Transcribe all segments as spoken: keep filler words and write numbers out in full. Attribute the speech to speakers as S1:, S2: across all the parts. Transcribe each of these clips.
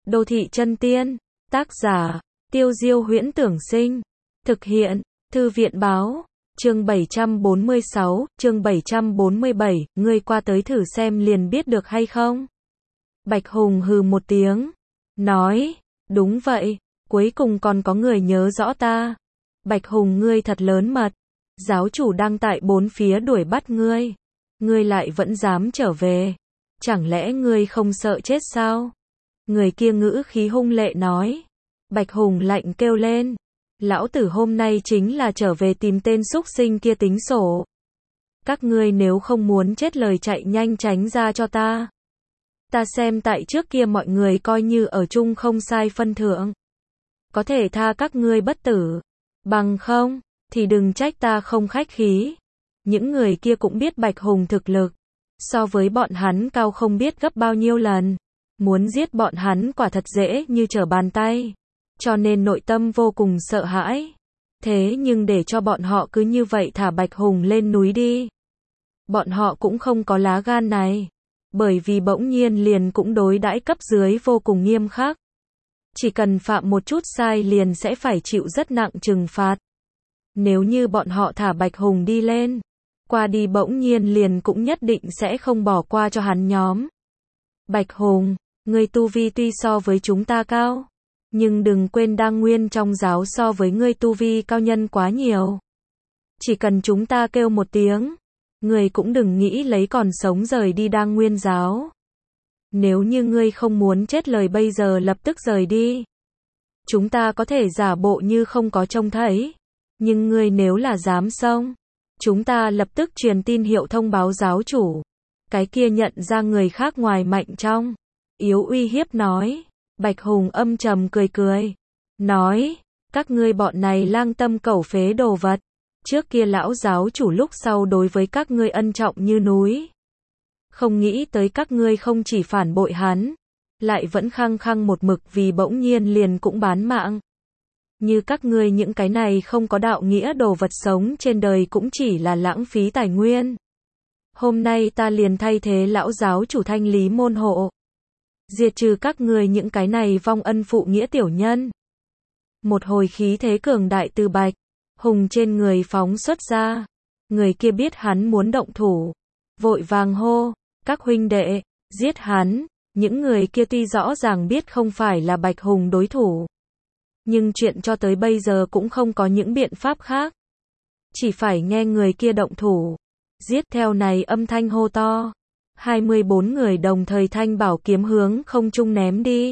S1: Đô thị chân tiên, tác giả, Tiêu Diêu Huyễn Tưởng Sinh, thực hiện, Thư viện Báo, chương bảy trăm bốn mươi sáu, chương bảy trăm bốn mươi bảy, ngươi qua tới thử xem liền biết được hay không? Bạch Hùng hừ một tiếng, nói, đúng vậy, cuối cùng còn có người nhớ rõ ta. Bạch Hùng ngươi thật lớn mật, giáo chủ đang tại bốn phía đuổi bắt ngươi, ngươi lại vẫn dám trở về, chẳng lẽ ngươi không sợ chết sao? Người kia ngữ khí hung lệ nói. Bạch Hùng lạnh kêu lên, lão tử hôm nay chính là trở về tìm tên súc sinh kia tính sổ. Các ngươi nếu không muốn chết lời chạy nhanh tránh ra cho ta. Ta xem tại trước kia mọi người coi như ở chung không sai phân thượng. Có thể tha các ngươi bất tử. Bằng không, thì đừng trách ta không khách khí. Những người kia cũng biết Bạch Hùng thực lực. So với bọn hắn cao không biết gấp bao nhiêu lần. Muốn giết bọn hắn quả thật dễ như trở bàn tay. Cho nên nội tâm vô cùng sợ hãi. Thế nhưng để cho bọn họ cứ như vậy thả Bạch Hùng lên núi đi. Bọn họ cũng không có lá gan này. Bởi vì bỗng nhiên liền cũng đối đãi cấp dưới vô cùng nghiêm khắc. Chỉ cần phạm một chút sai liền sẽ phải chịu rất nặng trừng phạt. Nếu như bọn họ thả Bạch Hùng đi lên, qua đi bỗng nhiên liền cũng nhất định sẽ không bỏ qua cho hắn nhóm. Bạch Hùng, ngươi tu vi tuy so với chúng ta cao, nhưng đừng quên Đăng Nguyên trong giáo so với ngươi tu vi cao nhân quá nhiều. Chỉ cần chúng ta kêu một tiếng, ngươi cũng đừng nghĩ lấy còn sống rời đi Đăng Nguyên giáo. Nếu như ngươi không muốn chết lời bây giờ lập tức rời đi. Chúng ta có thể giả bộ như không có trông thấy. Nhưng ngươi nếu là dám xông, chúng ta lập tức truyền tin hiệu thông báo giáo chủ. Cái kia nhận ra người khác ngoài mạnh trong, yếu uy hiếp nói. Bạch Hùng âm trầm cười cười. Nói, các ngươi bọn này lang tâm cẩu phế đồ vật. Trước kia lão giáo chủ lúc sau đối với các ngươi ân trọng như núi. Không nghĩ tới các ngươi không chỉ phản bội hắn, lại vẫn khăng khăng một mực vì bỗng nhiên liền cũng bán mạng. Như các ngươi những cái này không có đạo nghĩa đồ vật sống trên đời cũng chỉ là lãng phí tài nguyên. Hôm nay ta liền thay thế lão giáo chủ thanh lý môn hộ. Diệt trừ các ngươi những cái này vong ân phụ nghĩa tiểu nhân. Một hồi khí thế cường đại từ Bạch Hùng trên người phóng xuất ra. Người kia biết hắn muốn động thủ. Vội vàng hô, các huynh đệ, giết hắn. Những người kia tuy rõ ràng biết không phải là Bạch Hùng đối thủ. Nhưng chuyện cho tới bây giờ cũng không có những biện pháp khác. Chỉ phải nghe người kia động thủ. Giết theo này âm thanh hô to. hai mươi bốn người đồng thời thanh bảo kiếm hướng không trung ném đi.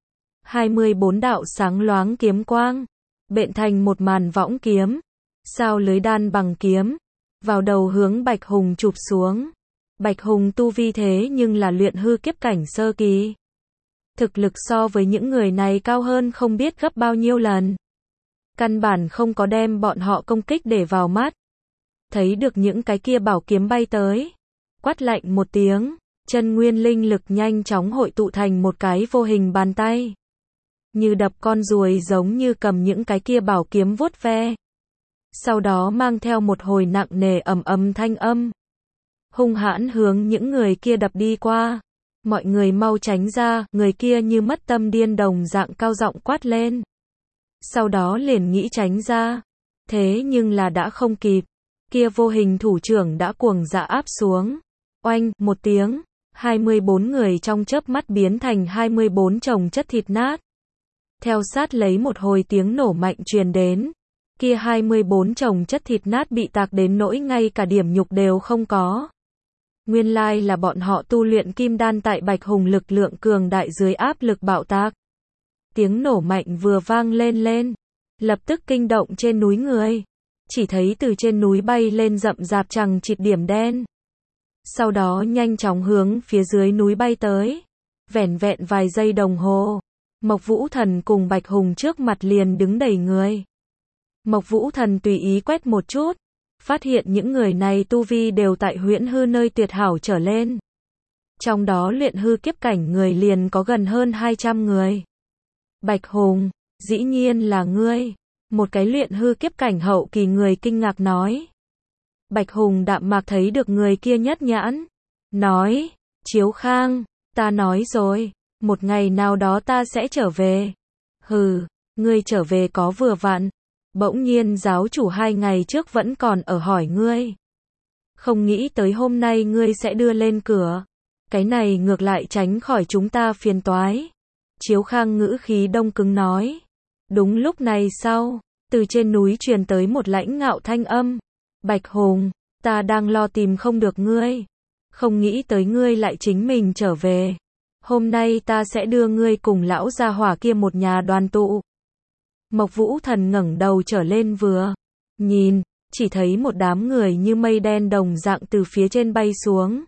S1: hai mươi bốn đạo sáng loáng kiếm quang. Bện thành một màn võng kiếm. Sao lưới đan bằng kiếm. Vào đầu hướng Bạch Hùng chụp xuống. Bạch Hùng tu vi thế nhưng là luyện hư kiếp cảnh sơ kỳ. Thực lực so với những người này cao hơn không biết gấp bao nhiêu lần. Căn bản không có đem bọn họ công kích để vào mắt. Thấy được những cái kia bảo kiếm bay tới. Quát lạnh một tiếng, chân nguyên linh lực nhanh chóng hội tụ thành một cái vô hình bàn tay. Như đập con ruồi giống như cầm những cái kia bảo kiếm vuốt ve. Sau đó mang theo một hồi nặng nề ầm ầm thanh âm. Hung hãn hướng những người kia đập đi qua. Mọi người mau tránh ra, người kia như mất tâm điên đồng dạng cao giọng quát lên. Sau đó liền nghĩ tránh ra. Thế nhưng là đã không kịp. Kia vô hình thủ trưởng đã cuồng dã áp xuống. Oanh, một tiếng, hai mươi bốn người trong chớp mắt biến thành hai mươi bốn chồng chất thịt nát. Theo sát lấy một hồi tiếng nổ mạnh truyền đến. Kia hai mươi bốn chồng chất thịt nát bị tạc đến nỗi ngay cả điểm nhục đều không có. Nguyên lai là bọn họ tu luyện kim đan tại Bạch Hùng lực lượng cường đại dưới áp lực bạo tạc. Tiếng nổ mạnh vừa vang lên lên, lập tức kinh động trên núi người. Chỉ thấy từ trên núi bay lên rậm rạp chằng chịt điểm đen. Sau đó nhanh chóng hướng phía dưới núi bay tới. Vẻn vẹn vài giây đồng hồ. Mộc Vũ Thần cùng Bạch Hùng trước mặt liền đứng đầy người. Mộc Vũ Thần tùy ý quét một chút. Phát hiện những người này tu vi đều tại huyễn hư nơi tuyệt hảo trở lên. Trong đó luyện hư kiếp cảnh người liền có gần hơn hai trăm người. Bạch Hùng, dĩ nhiên là ngươi. Một cái luyện hư kiếp cảnh hậu kỳ người kinh ngạc nói. Bạch Hùng đạm mạc thấy được người kia nhất nhãn. Nói, Chiếu Khang, ta nói rồi, Một ngày nào đó ta sẽ trở về. Hừ, ngươi trở về có vừa vặn. Bỗng nhiên giáo chủ hai ngày trước vẫn còn ở hỏi ngươi. Không nghĩ tới hôm nay ngươi sẽ đưa lên cửa. Cái này ngược lại tránh khỏi chúng ta phiền toái. Chiếu Khang ngữ khí đông cứng nói. Đúng lúc này sau, từ trên núi truyền tới một lãnh ngạo thanh âm. Bạch Hùng, ta đang lo tìm không được ngươi. Không nghĩ tới ngươi lại chính mình trở về. Hôm nay ta sẽ đưa ngươi cùng lão gia hỏa kia một nhà đoàn tụ. Mộc Vũ Thần ngẩng đầu trở lên vừa nhìn, chỉ thấy một đám người như mây đen đồng dạng từ phía trên bay xuống.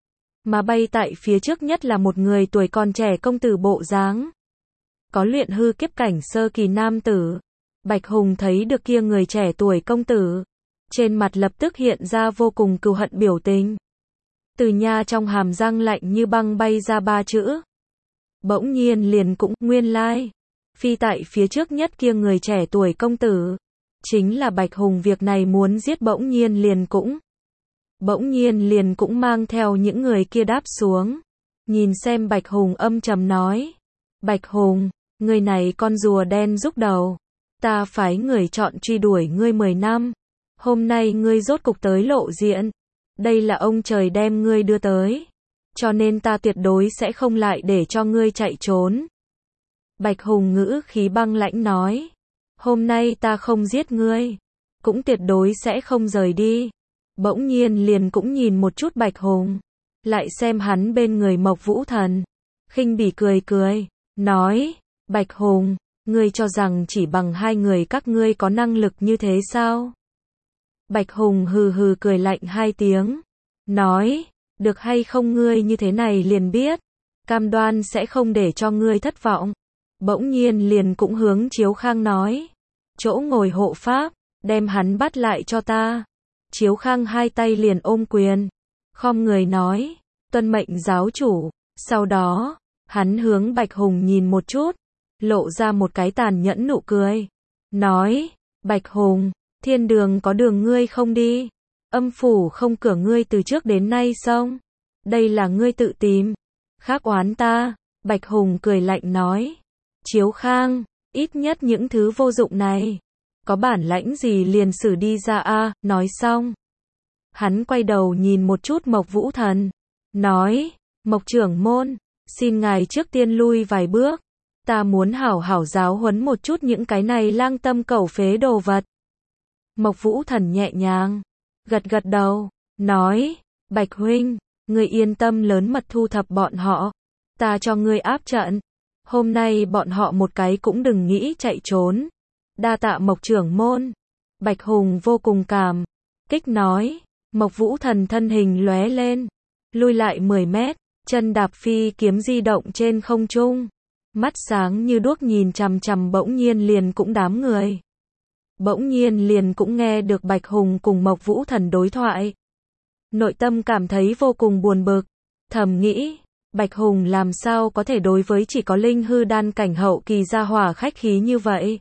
S1: Mà bay tại phía trước nhất là một người tuổi còn trẻ công tử bộ dáng. Có luyện hư kiếp cảnh sơ kỳ nam tử. Bạch Hùng thấy được kia người trẻ tuổi công tử. Trên mặt lập tức hiện ra vô cùng cừu hận biểu tình. Từ nha trong hàm răng lạnh như băng bay ra ba chữ. Bỗng nhiên liền cũng nguyên lai. Phi tại phía trước nhất kia người trẻ tuổi công tử. Chính là Bạch Hùng việc này muốn giết bỗng nhiên liền cũng. Bỗng nhiên liền cũng mang theo những người kia đáp xuống. Nhìn xem Bạch Hùng âm trầm nói. Bạch Hùng, người này con rùa đen rúc đầu. Ta phái người chọn truy đuổi ngươi mười năm. Hôm nay ngươi rốt cục tới lộ diện. Đây là ông trời đem ngươi đưa tới. Cho nên ta tuyệt đối sẽ không lại để cho ngươi chạy trốn. Bạch Hùng ngữ khí băng lãnh nói. Hôm nay ta không giết ngươi. Cũng tuyệt đối sẽ không rời đi. Bỗng nhiên liền cũng nhìn một chút Bạch Hùng. Lại xem hắn bên người Mộc Vũ Thần. Khinh bỉ cười cười. Nói. Bạch Hùng, ngươi cho rằng chỉ bằng hai người các ngươi có năng lực như thế sao? Bạch Hùng hừ hừ cười lạnh hai tiếng. Nói. Được hay không ngươi như thế này liền biết. Cam đoan sẽ không để cho ngươi thất vọng. Bỗng nhiên liền cũng hướng Chiếu Khang nói. Chỗ ngồi hộ pháp, đem hắn bắt lại cho ta. Chiếu Khang hai tay liền ôm quyền. Khom người nói. Tuân mệnh giáo chủ. Sau đó, hắn hướng Bạch Hùng nhìn một chút. Lộ ra một cái tàn nhẫn nụ cười. Nói. Bạch Hùng, thiên đường có đường ngươi không đi. Âm phủ không cửa ngươi từ trước đến nay xong. Đây là ngươi tự tìm. Khác oán ta. Bạch Hùng cười lạnh nói. Chiếu Khang, ít nhất những thứ vô dụng này. Có bản lãnh gì liền xử đi ra a. Nói xong. Hắn quay đầu nhìn một chút Mộc Vũ Thần. Nói. Mộc trưởng môn, xin ngài trước tiên lui vài bước. Ta muốn hảo hảo giáo huấn một chút những cái này lang tâm cẩu phế đồ vật. Mộc Vũ Thần nhẹ nhàng. Gật gật đầu. Nói. Bạch huynh, ngươi yên tâm lớn mật thu thập bọn họ. Ta cho ngươi áp trận. Hôm nay bọn họ một cái cũng đừng nghĩ chạy trốn. Đa tạ Mộc trưởng môn. Bạch Hùng vô cùng cảm kích nói. Mộc Vũ Thần thân hình lóe lên. Lui lại mười mét. Chân đạp phi kiếm di động trên không trung. Mắt sáng như đuốc nhìn chằm chằm bỗng nhiên liền cũng đám người. Bỗng nhiên liền cũng nghe được Bạch Hùng cùng Mộc Vũ Thần đối thoại. Nội tâm cảm thấy vô cùng buồn bực. Thầm nghĩ. Bạch Hùng làm sao có thể đối với chỉ có linh hư đan cảnh hậu kỳ gia hỏa khách khí như vậy.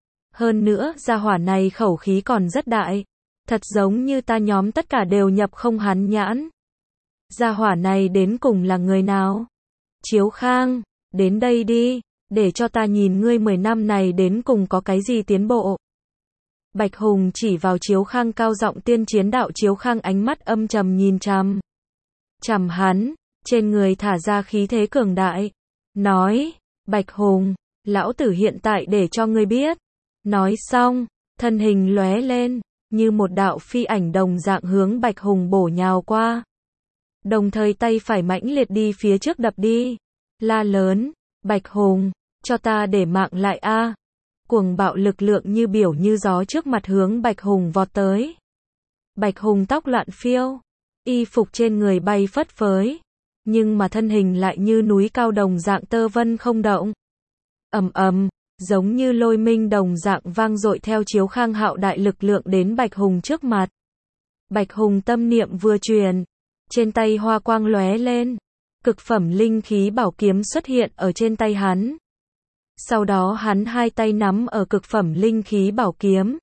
S1: Hơn nữa gia hỏa này khẩu khí còn rất đại. Thật giống như ta nhóm tất cả đều nhập không hắn nhãn. Gia hỏa này đến cùng là người nào? Chiếu Khang, đến đây đi, để cho ta nhìn ngươi mười năm này đến cùng có cái gì tiến bộ. Bạch Hùng chỉ vào Chiếu Khang cao giọng tiên chiến đạo. Chiếu Khang ánh mắt âm trầm nhìn chằm chằm hắn, trên người thả ra khí thế cường đại. Nói, Bạch Hùng, lão tử hiện tại để cho ngươi biết. Nói xong, thân hình lóe lên, như một đạo phi ảnh đồng dạng hướng Bạch Hùng bổ nhào qua. Đồng thời tay phải mãnh liệt đi phía trước đập đi. La lớn, Bạch Hùng, cho ta để mạng lại a. Cuồng bạo lực lượng như biểu như gió trước mặt hướng Bạch Hùng vọt tới. Bạch Hùng tóc loạn phiêu, y phục trên người bay phất phới, nhưng mà thân hình lại như núi cao đồng dạng tơ vân không động. Ầm ầm, giống như lôi minh đồng dạng vang dội theo Chiếu Khang hạo đại lực lượng đến Bạch Hùng trước mặt. Bạch Hùng tâm niệm vừa truyền, trên tay hoa quang lóe lên, cực phẩm linh khí bảo kiếm xuất hiện ở trên tay hắn. Sau đó hắn hai tay nắm ở cực phẩm linh khí bảo kiếm,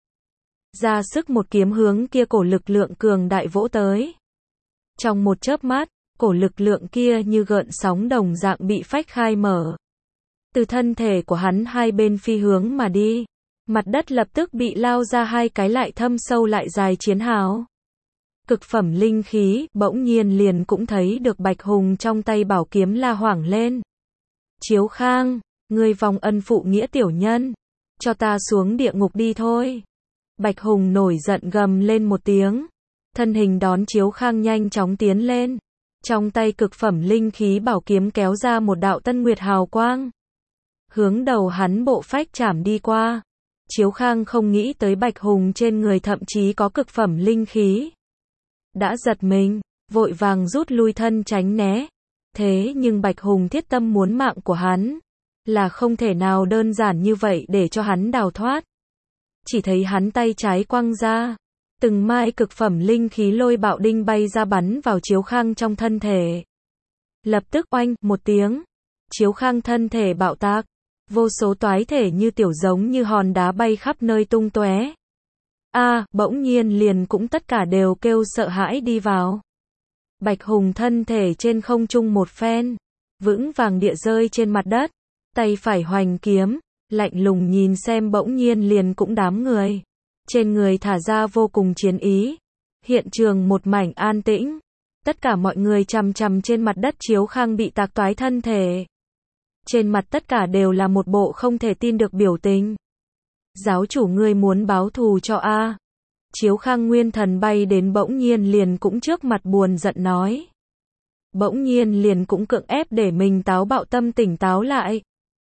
S1: ra sức một kiếm hướng kia cổ lực lượng cường đại vỗ tới. Trong một chớp mắt, cổ lực lượng kia như gợn sóng đồng dạng bị phách khai mở. Từ thân thể của hắn hai bên phi hướng mà đi. Mặt đất lập tức bị lao ra hai cái lại thâm sâu lại dài chiến hào. Cực phẩm linh khí, bỗng nhiên liền cũng thấy được Bạch Hùng trong tay bảo kiếm la hoảng lên. Chiếu Khang, ngươi vong ân phụ nghĩa tiểu nhân, cho ta xuống địa ngục đi thôi. Bạch Hùng nổi giận gầm lên một tiếng, thân hình đón Chiếu Khang nhanh chóng tiến lên. Trong tay cực phẩm linh khí bảo kiếm kéo ra một đạo tân nguyệt hào quang. Hướng đầu hắn bộ phách chảm đi qua. Chiếu Khang không nghĩ tới Bạch Hùng trên người thậm chí có cực phẩm linh khí. Đã giật mình, vội vàng rút lui thân tránh né. Thế nhưng Bạch Hùng thiết tâm muốn mạng của hắn, là không thể nào đơn giản như vậy để cho hắn đào thoát. Chỉ thấy hắn tay trái quăng ra, từng mai cực phẩm linh khí lôi bạo đinh bay ra bắn vào Chiếu Khang trong thân thể. Lập tức oanh, một tiếng, Chiếu Khang thân thể bạo tạc, vô số toái thể như tiểu giống như hòn đá bay khắp nơi tung tóe. A, bỗng nhiên liền cũng tất cả đều kêu sợ hãi đi vào. Bạch Hùng thân thể trên không trung một phen, vững vàng địa rơi trên mặt đất, tay phải hoành kiếm, lạnh lùng nhìn xem bỗng nhiên liền cũng đám người. Trên người thả ra vô cùng chiến ý. Hiện trường một mảnh an tĩnh. Tất cả mọi người chằm chằm trên mặt đất Chiếu Khang bị tạc toái thân thể. Trên mặt tất cả đều là một bộ không thể tin được biểu tình. Giáo chủ ngươi muốn báo thù cho A. Chiếu Khang nguyên thần bay đến bỗng nhiên liền cũng trước mặt buồn giận nói. Bỗng nhiên liền cũng cưỡng ép để mình táo bạo tâm tỉnh táo lại.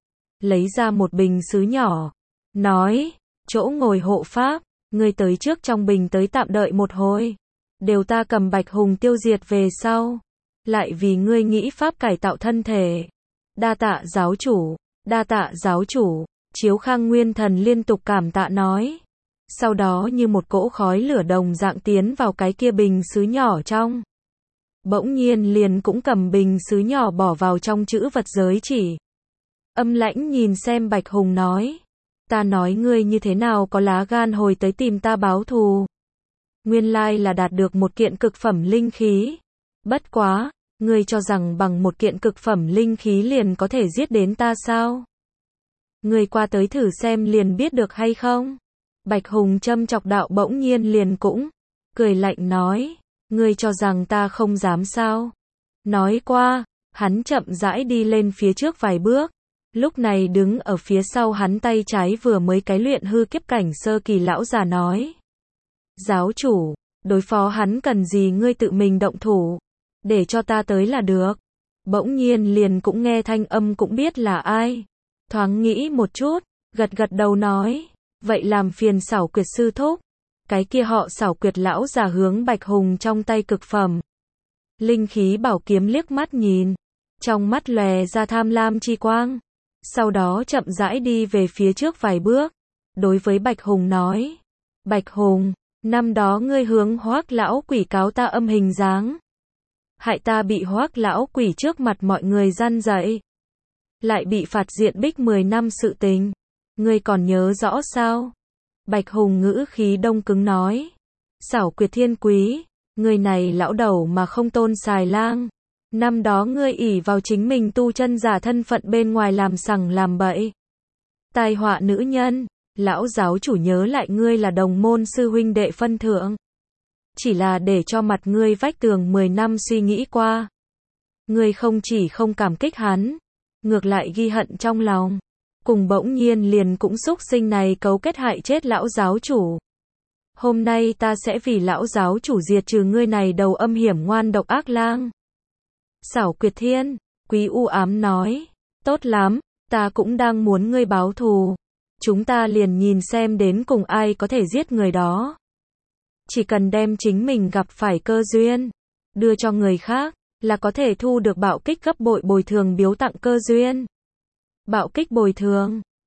S1: Lấy ra một bình sứ nhỏ. Nói, chỗ ngồi hộ pháp, ngươi tới trước trong bình tới tạm đợi một hồi. Đều ta cầm Bạch Hùng tiêu diệt về sau. Lại vì ngươi nghĩ pháp cải tạo thân thể. Đa tạ giáo chủ, đa tạ giáo chủ. Chiếu Khang nguyên thần liên tục cảm tạ nói. Sau đó như một cỗ khói lửa đồng dạng tiến vào cái kia bình sứ nhỏ trong. Bỗng nhiên liền cũng cầm bình sứ nhỏ bỏ vào trong chữ vật giới chỉ. Âm lãnh nhìn xem Bạch Hùng nói. Ta nói ngươi như thế nào có lá gan hồi tới tìm ta báo thù. Nguyên lai là đạt được một kiện cực phẩm linh khí. Bất quá, ngươi cho rằng bằng một kiện cực phẩm linh khí liền có thể giết đến ta sao? Ngươi qua tới thử xem liền biết được hay không? Bạch Hùng châm chọc đạo bỗng nhiên liền cũng cười lạnh nói, ngươi cho rằng ta không dám sao? Nói qua, hắn chậm rãi đi lên phía trước vài bước, lúc này đứng ở phía sau hắn tay trái vừa mới cái luyện hư kiếp cảnh sơ kỳ lão già nói. Giáo chủ, đối phó hắn cần gì ngươi tự mình động thủ, để cho ta tới là được. Bỗng nhiên liền cũng nghe thanh âm cũng biết là ai. Thoáng nghĩ một chút, gật gật đầu nói, vậy làm phiền Xảo Quyệt sư thúc. Cái kia họ Xảo Quyệt lão già hướng Bạch Hùng trong tay cực phẩm linh khí bảo kiếm liếc mắt nhìn, trong mắt lòe ra tham lam chi quang, sau đó chậm rãi đi về phía trước vài bước, đối với Bạch Hùng nói, Bạch Hùng, năm đó ngươi hướng Hoắc lão quỷ cáo ta âm hình dáng, hại ta bị Hoắc lão quỷ trước mặt mọi người gian dạy, lại bị phạt diện bích mười năm sự tình, ngươi còn nhớ rõ sao? Bạch Hùng ngữ khí đông cứng nói, Xảo Quyệt thiên quý, người này lão đầu mà không tôn xài lang, năm đó ngươi ỷ vào chính mình tu chân giả thân phận bên ngoài làm sằng làm bậy, tai họa nữ nhân, lão giáo chủ nhớ lại ngươi là đồng môn sư huynh đệ phân thượng, chỉ là để cho mặt ngươi vách tường mười năm suy nghĩ qua, ngươi không chỉ không cảm kích hắn, ngược lại ghi hận trong lòng, cùng bỗng nhiên liền cũng xúc sinh này cấu kết hại chết lão giáo chủ. Hôm nay ta sẽ vì lão giáo chủ diệt trừ ngươi này đầu âm hiểm ngoan độc ác lang. Xảo Quyệt thiên, quý u ám nói, tốt lắm, ta cũng đang muốn ngươi báo thù. Chúng ta liền nhìn xem đến cùng ai có thể giết người đó. Chỉ cần đem chính mình gặp phải cơ duyên, đưa cho người khác, là có thể thu được bạo kích gấp bội bồi thường biếu tặng cơ duyên. Bạo kích bồi thường.